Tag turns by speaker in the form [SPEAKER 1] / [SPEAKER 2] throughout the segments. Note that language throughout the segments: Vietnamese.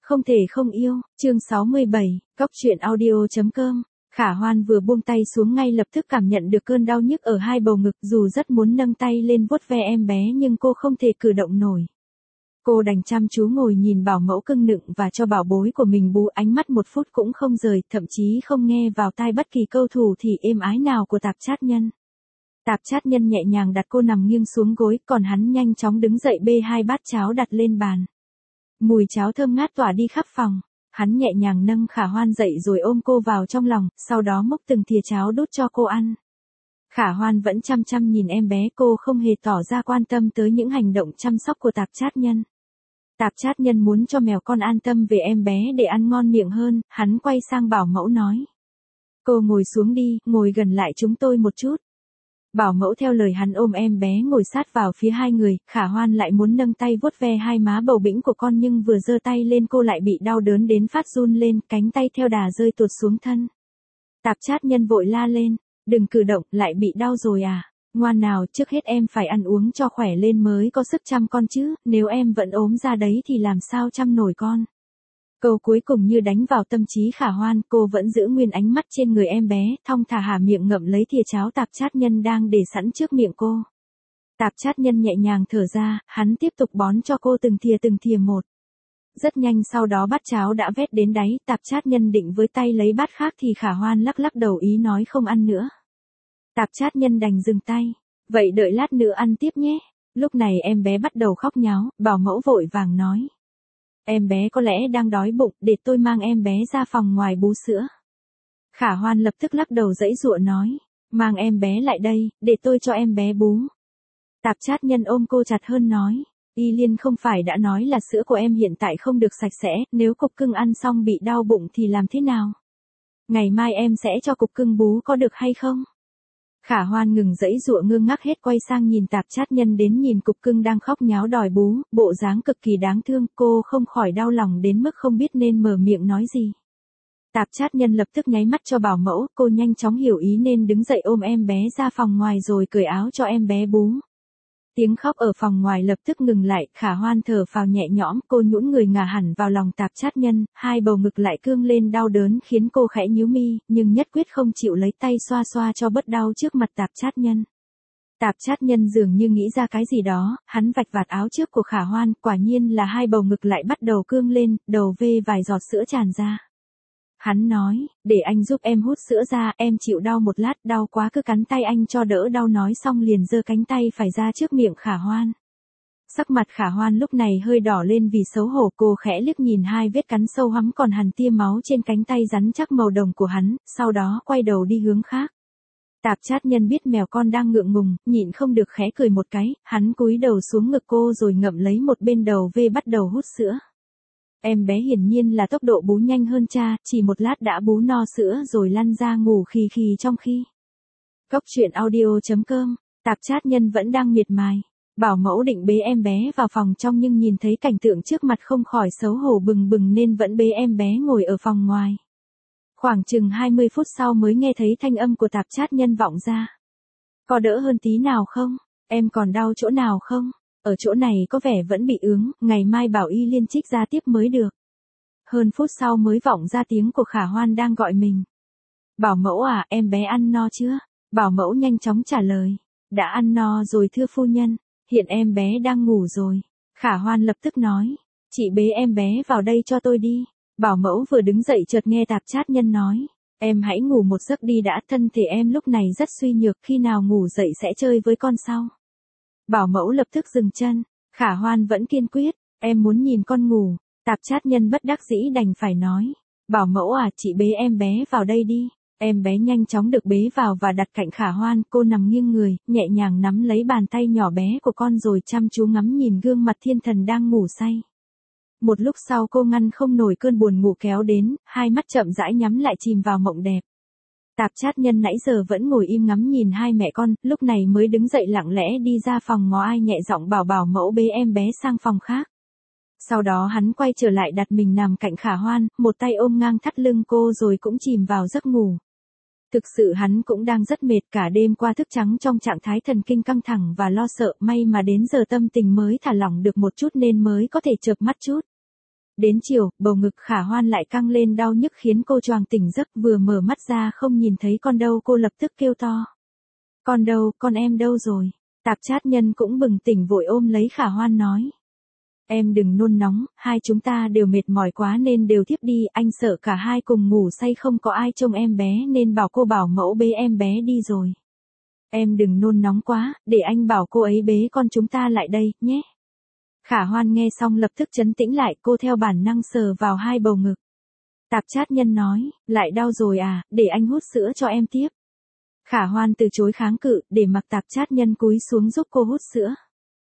[SPEAKER 1] Không thể không yêu, chương 67, Cóc truyện audio.com. Khả Hoan vừa buông tay xuống ngay lập tức cảm nhận được cơn đau nhức ở hai bầu ngực, dù rất muốn nâng tay lên vuốt ve em bé nhưng cô không thể cử động nổi. Cô đành chăm chú ngồi nhìn bảo mẫu cưng nựng và cho bảo bối của mình bú, ánh mắt một phút cũng không rời, thậm chí không nghe vào tai bất kỳ câu thủ thì êm ái nào của Tạp Chát Nhân. Tạp Chát Nhân nhẹ nhàng đặt cô nằm nghiêng xuống gối, còn hắn nhanh chóng đứng dậy bê hai bát cháo đặt lên bàn. Mùi cháo thơm ngát tỏa đi khắp phòng. Hắn nhẹ nhàng nâng Khả Hoan dậy rồi ôm cô vào trong lòng, sau đó múc từng thìa cháo đút cho cô ăn. Khả Hoan vẫn chăm chăm nhìn em bé, cô không hề tỏ ra quan tâm tới những hành động chăm sóc của Tạp Chát Nhân. Tạp Chát Nhân muốn cho mèo con an tâm về em bé để ăn ngon miệng hơn, hắn quay sang bảo mẫu nói. Cô ngồi xuống đi, ngồi gần lại chúng tôi một chút. Bảo mẫu theo lời hắn ôm em bé ngồi sát vào phía hai người, Khả Hoan lại muốn nâng tay vuốt ve hai má bầu bĩnh của con nhưng vừa giơ tay lên cô lại bị đau đớn đến phát run lên, cánh tay theo đà rơi tuột xuống thân. Tạp Chát Nhân vội la lên, đừng cử động, lại bị đau rồi à? Ngoan nào, trước hết em phải ăn uống cho khỏe lên mới có sức chăm con chứ, nếu em vẫn ốm ra đấy thì làm sao chăm nổi con. Câu cuối cùng như đánh vào tâm trí Khả Hoan, cô vẫn giữ nguyên ánh mắt trên người em bé, thong thả há miệng ngậm lấy thìa cháo Tạp Chát Nhân đang để sẵn trước miệng cô. Tạp Chát Nhân nhẹ nhàng thở ra, hắn tiếp tục bón cho cô từng thìa một. Rất nhanh sau đó bát cháo đã vét đến đáy, Tạp Chát Nhân định với tay lấy bát khác thì Khả Hoan lắc lắc đầu ý nói không ăn nữa. Tạp Chát Nhân đành dừng tay, vậy đợi lát nữa ăn tiếp nhé. Lúc này em bé bắt đầu khóc nháo, bảo mẫu vội vàng nói. Em bé có lẽ đang đói bụng, để tôi mang em bé ra phòng ngoài bú sữa. Khả Hoan lập tức lắc đầu giãy giụa nói, mang em bé lại đây, để tôi cho em bé bú. Tạp Chát Nhân ôm cô chặt hơn nói, Y Liên không phải đã nói là sữa của em hiện tại không được sạch sẽ, nếu cục cưng ăn xong bị đau bụng thì làm thế nào? Ngày mai em sẽ cho cục cưng bú có được hay không? Khả Hoan ngừng giãy giụa ngơ ngác hết quay sang nhìn Tạp Chát Nhân đến nhìn cục cưng đang khóc nháo đòi bú, bộ dáng cực kỳ đáng thương, cô không khỏi đau lòng đến mức không biết nên mở miệng nói gì. Tạp Chát Nhân lập tức nháy mắt cho bảo mẫu, cô nhanh chóng hiểu ý nên đứng dậy ôm em bé ra phòng ngoài rồi cởi áo cho em bé bú. Tiếng khóc ở phòng ngoài lập tức ngừng lại, Khả Hoan thở phào nhẹ nhõm, cô nhũn người ngả hẳn vào lòng Tạp Chát Nhân, hai bầu ngực lại cương lên đau đớn khiến cô khẽ nhíu mi, nhưng nhất quyết không chịu lấy tay xoa xoa cho bớt đau trước mặt Tạp Chát Nhân. Tạp Chát Nhân dường như nghĩ ra cái gì đó, hắn vạch vạt áo trước của Khả Hoan, quả nhiên là hai bầu ngực lại bắt đầu cương lên, đầu vê vài giọt sữa tràn ra. Hắn nói, để anh giúp em hút sữa ra, em chịu đau một lát, đau quá cứ cắn tay anh cho đỡ đau, nói xong liền giơ cánh tay phải ra trước miệng Khả Hoan. Sắc mặt Khả Hoan lúc này hơi đỏ lên vì xấu hổ, cô khẽ liếc nhìn hai vết cắn sâu hoắm còn hằn tia máu trên cánh tay rắn chắc màu đồng của hắn, sau đó quay đầu đi hướng khác. Tạp Chát Nhân biết mèo con đang ngượng ngùng, nhịn không được khẽ cười một cái, hắn cúi đầu xuống ngực cô rồi ngậm lấy một bên đầu vê bắt đầu hút sữa. Em bé hiển nhiên là tốc độ bú nhanh hơn cha, chỉ một lát đã bú no sữa rồi lăn ra ngủ khì khì trong khi. Cóc truyện audio.com, Tạp Chát Nhân vẫn đang miệt mài. Bảo mẫu định bế em bé vào phòng trong nhưng nhìn thấy cảnh tượng trước mặt không khỏi xấu hổ bừng bừng nên vẫn bế em bé ngồi ở phòng ngoài. Khoảng chừng 20 phút sau mới nghe thấy thanh âm của Tạp Chát Nhân vọng ra. Có đỡ hơn tí nào không? Em còn đau chỗ nào không? Ở chỗ này có vẻ vẫn bị ướng, ngày mai bảo Y Liên trích ra tiếp mới được. Hơn phút sau mới vọng ra tiếng của Khả Hoan đang gọi mình. Bảo mẫu à, em bé ăn no chưa? Bảo mẫu nhanh chóng trả lời. Đã ăn no rồi thưa phu nhân, hiện em bé đang ngủ rồi. Khả Hoan lập tức nói, chị bế em bé vào đây cho tôi đi. Bảo mẫu vừa đứng dậy chợt nghe Tạp Chát Nhân nói, em hãy ngủ một giấc đi đã, thân thể em lúc này rất suy nhược, khi nào ngủ dậy sẽ chơi với con sau. Bảo mẫu lập tức dừng chân, Khả Hoan vẫn kiên quyết, em muốn nhìn con ngủ. Tạp Chát Nhân bất đắc dĩ đành phải nói, bảo mẫu à, chị bế em bé vào đây đi. Em bé nhanh chóng được bế vào và đặt cạnh Khả Hoan, cô nằm nghiêng người, nhẹ nhàng nắm lấy bàn tay nhỏ bé của con rồi chăm chú ngắm nhìn gương mặt thiên thần đang ngủ say. Một lúc sau cô ngăn không nổi cơn buồn ngủ kéo đến, hai mắt chậm rãi nhắm lại chìm vào mộng đẹp. Tạp Chát Nhân nãy giờ vẫn ngồi im ngắm nhìn hai mẹ con, lúc này mới đứng dậy lặng lẽ đi ra phòng ngó ai nhẹ giọng bảo bảo mẫu bế em bé sang phòng khác. Sau đó hắn quay trở lại đặt mình nằm cạnh Khả Hoan, một tay ôm ngang thắt lưng cô rồi cũng chìm vào giấc ngủ. Thực sự hắn cũng đang rất mệt, cả đêm qua thức trắng trong trạng thái thần kinh căng thẳng và lo sợ, may mà đến giờ tâm tình mới thả lỏng được một chút nên mới có thể chợp mắt chút. Đến chiều, bầu ngực Khả Hoan lại căng lên đau nhức khiến cô choàng tỉnh giấc, vừa mở mắt ra không nhìn thấy con đâu, cô lập tức kêu to. Con đâu, con em đâu rồi? Tạp chát nhân cũng bừng tỉnh vội ôm lấy Khả Hoan nói. Em đừng nôn nóng, hai chúng ta đều mệt mỏi quá nên đều thiếp đi, anh sợ cả hai cùng ngủ say không có ai trông em bé nên bảo cô bảo mẫu bế em bé đi rồi. Em đừng nôn nóng quá, để anh bảo cô ấy bế con chúng ta lại đây, nhé. Khả Hoan nghe xong lập tức trấn tĩnh lại, cô theo bản năng sờ vào hai bầu ngực. Tạp chát nhân nói, lại đau rồi à, để anh hút sữa cho em tiếp. Khả Hoan từ chối kháng cự, để mặc tạp chát nhân cúi xuống giúp cô hút sữa.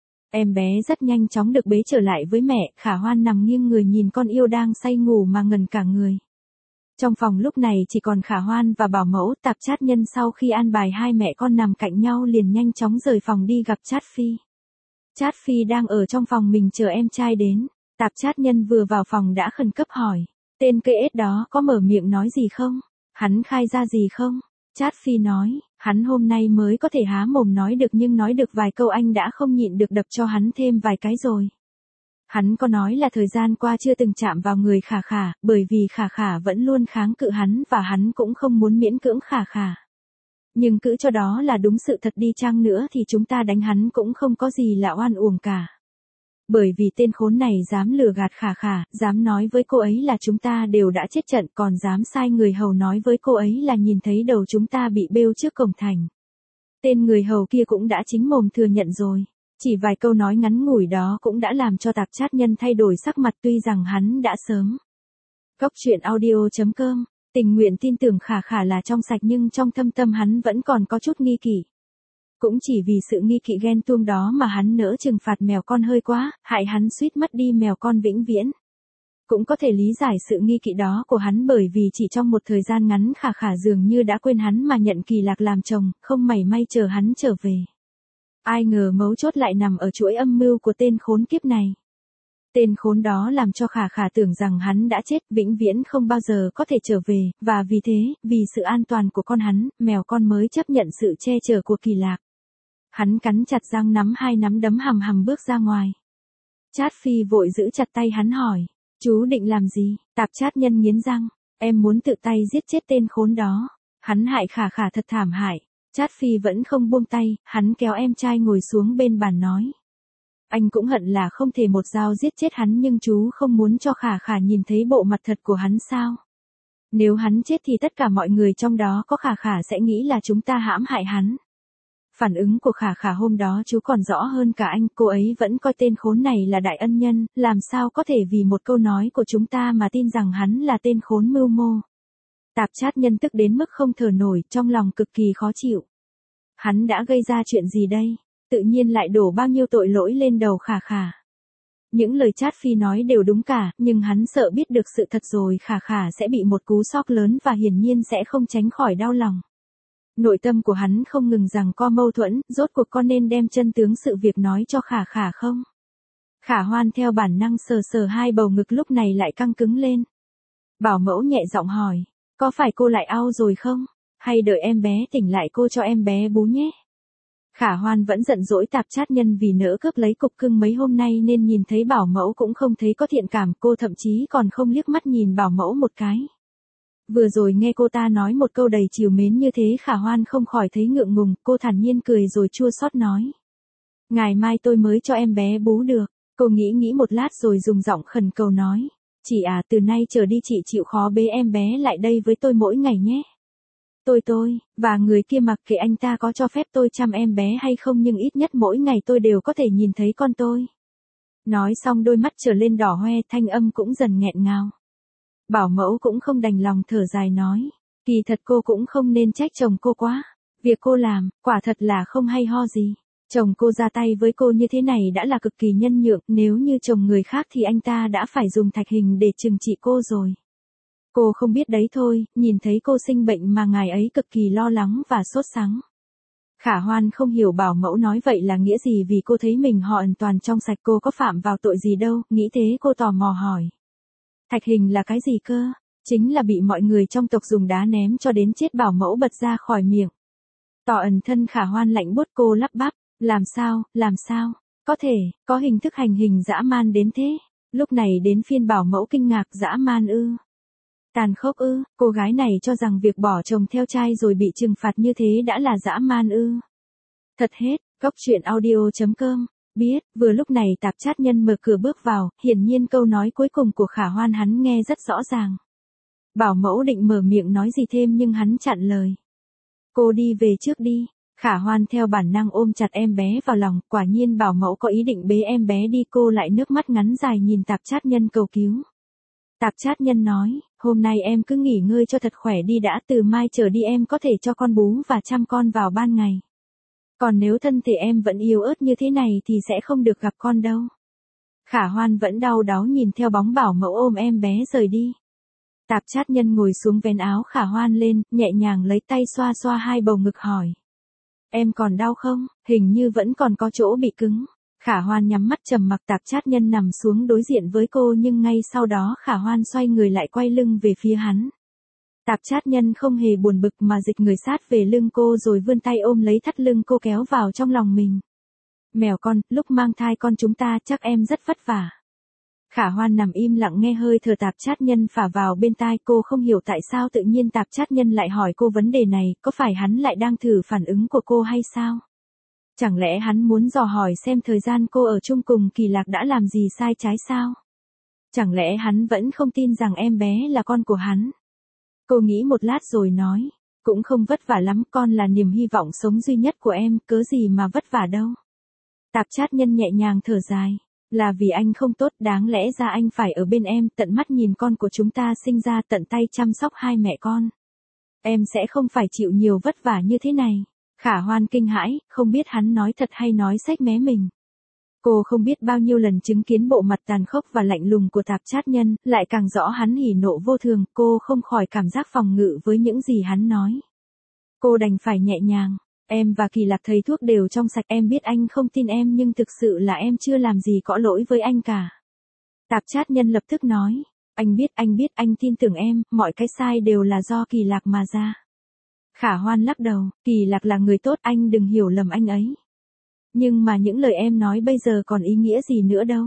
[SPEAKER 1] Em bé rất nhanh chóng được bế trở lại với mẹ, Khả Hoan nằm nghiêng người nhìn con yêu đang say ngủ mà ngẩn cả người. Trong phòng lúc này chỉ còn Khả Hoan và bảo mẫu, tạp chát nhân sau khi an bài hai mẹ con nằm cạnh nhau liền nhanh chóng rời phòng đi gặp Trát Phi. Trát Phi đang ở trong phòng mình chờ em trai đến, tạp chát nhân vừa vào phòng đã khẩn cấp hỏi, tên cây ếch đó có mở miệng nói gì không? Hắn khai ra gì không? Trát Phi nói, hắn hôm nay mới có thể há mồm nói được nhưng nói được vài câu anh đã không nhịn được đập cho hắn thêm vài cái rồi. Hắn có nói là thời gian qua chưa từng chạm vào người Khả Khả, bởi vì Khả Khả vẫn luôn kháng cự hắn và hắn cũng không muốn miễn cưỡng Khả Khả. Nhưng cứ cho đó là đúng sự thật đi chăng nữa thì chúng ta đánh hắn cũng không có gì là oan uổng cả. Bởi vì tên khốn này dám lừa gạt Khả Khả, dám nói với cô ấy là chúng ta đều đã chết trận, còn dám sai người hầu nói với cô ấy là nhìn thấy đầu chúng ta bị bêu trước cổng thành. Tên người hầu kia cũng đã chính mồm thừa nhận rồi. Chỉ vài câu nói ngắn ngủi đó cũng đã làm cho tạp chát nhân thay đổi sắc mặt, tuy rằng hắn đã sớm. Cốc truyện audio.com, tình nguyện tin tưởng Khả Khả là trong sạch nhưng trong thâm tâm hắn vẫn còn có chút nghi kỵ. Cũng chỉ vì sự nghi kỵ ghen tuông đó mà hắn nỡ trừng phạt mèo con hơi quá, hại hắn suýt mất đi mèo con vĩnh viễn. Cũng có thể lý giải sự nghi kỵ đó của hắn bởi vì chỉ trong một thời gian ngắn Khả Khả dường như đã quên hắn mà nhận Kỳ Lạc làm chồng, không mảy may chờ hắn trở về. Ai ngờ mấu chốt lại nằm ở chuỗi âm mưu của tên khốn kiếp này. Tên khốn đó làm cho Khả Khả tưởng rằng hắn đã chết, vĩnh viễn không bao giờ có thể trở về, và vì thế, vì sự an toàn của con hắn, mèo con mới chấp nhận sự che chở của Kỳ Lạc. Hắn cắn chặt răng nắm hai nắm đấm hầm hầm bước ra ngoài. Trát Phi vội giữ chặt tay hắn hỏi, chú định làm gì? Tạp chát nhân nghiến răng, em muốn tự tay giết chết tên khốn đó. Hắn hại Khả Khả thật thảm hại. Trát Phi vẫn không buông tay, hắn kéo em trai ngồi xuống bên bàn nói. Anh cũng hận là không thể một dao giết chết hắn nhưng chú không muốn cho Khả Khả nhìn thấy bộ mặt thật của hắn sao? Nếu hắn chết thì tất cả mọi người trong đó có Khả Khả sẽ nghĩ là chúng ta hãm hại hắn. Phản ứng của Khả Khả hôm đó chú còn rõ hơn cả anh, cô ấy vẫn coi tên khốn này là đại ân nhân, làm sao có thể vì một câu nói của chúng ta mà tin rằng hắn là tên khốn mưu mô. Tạp chát nhân tức đến mức không thở nổi, trong lòng cực kỳ khó chịu. Hắn đã gây ra chuyện gì đây? Tự nhiên lại đổ bao nhiêu tội lỗi lên đầu Khả Khả. Những lời Trát Phi nói đều đúng cả, nhưng hắn sợ biết được sự thật rồi Khả Khả sẽ bị một cú sốc lớn và hiển nhiên sẽ không tránh khỏi đau lòng. Nội tâm của hắn không ngừng rằng co mâu thuẫn, rốt cuộc con nên đem chân tướng sự việc nói cho Khả Khả không? Khả Hoan theo bản năng sờ sờ hai bầu ngực lúc này lại căng cứng lên. Bảo mẫu nhẹ giọng hỏi, có phải cô lại ao rồi không? Hay đợi em bé tỉnh lại cô cho em bé bú nhé? Khả Hoan vẫn giận dỗi tạp chát nhân vì nỡ cướp lấy cục cưng mấy hôm nay nên nhìn thấy bảo mẫu cũng không thấy có thiện cảm, cô thậm chí còn không liếc mắt nhìn bảo mẫu một cái. Vừa rồi nghe cô ta nói một câu đầy trìu mến như thế Khả Hoan không khỏi thấy ngượng ngùng, cô thản nhiên cười rồi chua xót nói. Ngày mai tôi mới cho em bé bú được, cô nghĩ một lát rồi dùng giọng khẩn cầu nói. Chị à, từ nay trở đi chị chịu khó bế em bé lại đây với tôi mỗi ngày nhé. Và người kia mặc kệ anh ta có cho phép tôi chăm em bé hay không nhưng ít nhất mỗi ngày tôi đều có thể nhìn thấy con tôi. Nói xong đôi mắt trở lên đỏ hoe, thanh âm cũng dần nghẹn ngào. Bảo mẫu cũng không đành lòng thở dài nói. Kỳ thật cô cũng không nên trách chồng cô quá. Việc cô làm, quả thật là không hay ho gì. Chồng cô ra tay với cô như thế này đã là cực kỳ nhân nhượng, nếu như chồng người khác thì anh ta đã phải dùng thạch hình để trừng trị cô rồi. Cô không biết đấy thôi, nhìn thấy cô sinh bệnh mà ngài ấy cực kỳ lo lắng và sốt sắng. Khả Hoan không hiểu bảo mẫu nói vậy là nghĩa gì vì cô thấy mình họ hoàn toàn trong sạch, cô có phạm vào tội gì đâu, nghĩ thế cô tò mò hỏi. Thạch hình là cái gì cơ? Chính là bị mọi người trong tộc dùng đá ném cho đến chết, bảo mẫu bật ra khỏi miệng. Tỏ ẩn thân Khả Hoan lạnh buốt, cô lắp bắp, làm sao, có thể, có hình thức hành hình dã man đến thế. Lúc này đến phiên bảo mẫu kinh ngạc, dã man ư? Tàn khốc ư? Cô gái này cho rằng việc bỏ chồng theo trai rồi bị trừng phạt như thế đã là dã man ư? Thật hết, Góc truyện audio.com. Biết, vừa lúc này tạp chát nhân mở cửa bước vào, hiển nhiên câu nói cuối cùng của Khả Hoan hắn nghe rất rõ ràng. Bảo mẫu định mở miệng nói gì thêm nhưng hắn chặn lời. Cô đi về trước đi. Khả Hoan theo bản năng ôm chặt em bé vào lòng, quả nhiên bảo mẫu có ý định bế em bé đi, cô lại nước mắt ngắn dài nhìn tạp chát nhân cầu cứu. Tạp chát nhân nói, hôm nay em cứ nghỉ ngơi cho thật khỏe đi đã, từ mai trở đi em có thể cho con bú và chăm con vào ban ngày. Còn nếu thân thể em vẫn yếu ớt như thế này thì sẽ không được gặp con đâu. Khả Hoan vẫn đau đáu nhìn theo bóng bảo mẫu ôm em bé rời đi. Tạp chát nhân ngồi xuống vén áo Khả Hoan lên, nhẹ nhàng lấy tay xoa xoa hai bầu ngực hỏi. Em còn đau không? Hình như vẫn còn có chỗ bị cứng. Khả Hoan nhắm mắt trầm mặc, tạp chát nhân nằm xuống đối diện với cô nhưng ngay sau đó Khả Hoan xoay người lại quay lưng về phía hắn. Tạp chát nhân không hề buồn bực mà dịch người sát về lưng cô rồi vươn tay ôm lấy thắt lưng cô kéo vào trong lòng mình. Mèo con, lúc mang thai con chúng ta chắc em rất vất vả. Khả Hoan nằm im lặng nghe hơi thở tạp chát nhân phả vào bên tai, cô không hiểu tại sao tự nhiên tạp chát nhân lại hỏi cô vấn đề này, có phải hắn lại đang thử phản ứng của cô hay sao? Chẳng lẽ hắn muốn dò hỏi xem thời gian cô ở chung cùng Kỳ Lạc đã làm gì sai trái sao? Chẳng lẽ hắn vẫn không tin rằng em bé là con của hắn? Cô nghĩ một lát rồi nói, cũng không vất vả lắm, con là niềm hy vọng sống duy nhất của em, cớ gì mà vất vả đâu. Tạp chát nhân nhẹ nhàng thở dài, là vì anh không tốt, đáng lẽ ra anh phải ở bên em, tận mắt nhìn con của chúng ta sinh ra, tận tay chăm sóc hai mẹ con. Em sẽ không phải chịu nhiều vất vả như thế này. Khả Hoan kinh hãi, không biết hắn nói thật hay nói xách mé mình. Cô không biết bao nhiêu lần chứng kiến bộ mặt tàn khốc và lạnh lùng của tạp chát nhân, lại càng rõ hắn hỉ nộ vô thường, cô không khỏi cảm giác phòng ngự với những gì hắn nói. Cô đành phải nhẹ nhàng, em và Kỳ Lạc thầy thuốc đều trong sạch, em biết anh không tin em nhưng thực sự là em chưa làm gì có lỗi với anh cả. Tạp chát nhân lập tức nói, anh biết, anh tin tưởng em, mọi cái sai đều là do Kỳ Lạc mà ra. Khả Hoan lắc đầu, Kỳ Lạc là người tốt, anh đừng hiểu lầm anh ấy. Nhưng mà những lời em nói bây giờ còn ý nghĩa gì nữa đâu.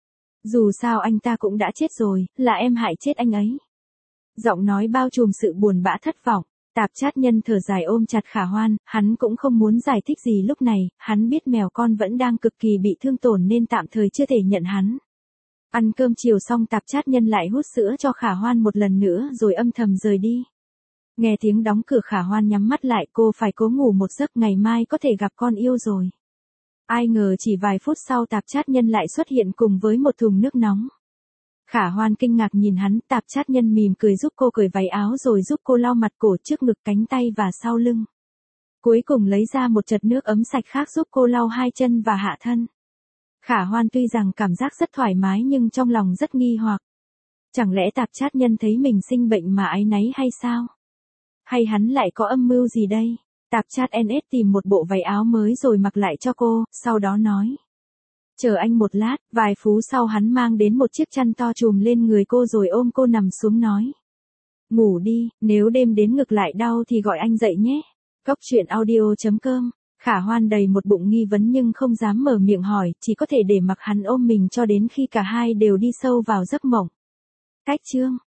[SPEAKER 1] Dù sao anh ta cũng đã chết rồi, là em hại chết anh ấy. Giọng nói bao trùm sự buồn bã thất vọng, tạp chát nhân thở dài ôm chặt Khả Hoan, hắn cũng không muốn giải thích gì lúc này, hắn biết mèo con vẫn đang cực kỳ bị thương tổn nên tạm thời chưa thể nhận hắn. Ăn cơm chiều xong tạp chát nhân lại hút sữa cho Khả Hoan một lần nữa rồi âm thầm rời đi. Nghe tiếng đóng cửa Khả Hoan nhắm mắt lại, cô phải cố ngủ một giấc, ngày mai có thể gặp con yêu rồi. Ai ngờ chỉ vài phút sau tạp chát nhân lại xuất hiện cùng với một thùng nước nóng. Khả Hoan kinh ngạc nhìn hắn, tạp chát nhân mỉm cười giúp cô cởi váy áo rồi giúp cô lau mặt, cổ, trước ngực, cánh tay và sau lưng. Cuối cùng lấy ra một chật nước ấm sạch khác giúp cô lau hai chân và hạ thân. Khả Hoan tuy rằng cảm giác rất thoải mái nhưng trong lòng rất nghi hoặc. Chẳng lẽ tạp chát nhân thấy mình sinh bệnh mà áy náy hay sao? Hay hắn lại có âm mưu gì đây? Tạp chát NS tìm một bộ váy áo mới rồi mặc lại cho cô, sau đó nói. Chờ anh một lát, vài phút sau hắn mang đến một chiếc chăn to trùm lên người cô rồi ôm cô nằm xuống nói. Ngủ đi, nếu đêm đến ngực lại đau thì gọi anh dậy nhé. Góc truyện audio.com. Khả Hoan đầy một bụng nghi vấn nhưng không dám mở miệng hỏi, chỉ có thể để mặc hắn ôm mình cho đến khi cả hai đều đi sâu vào giấc mộng. Cách chương.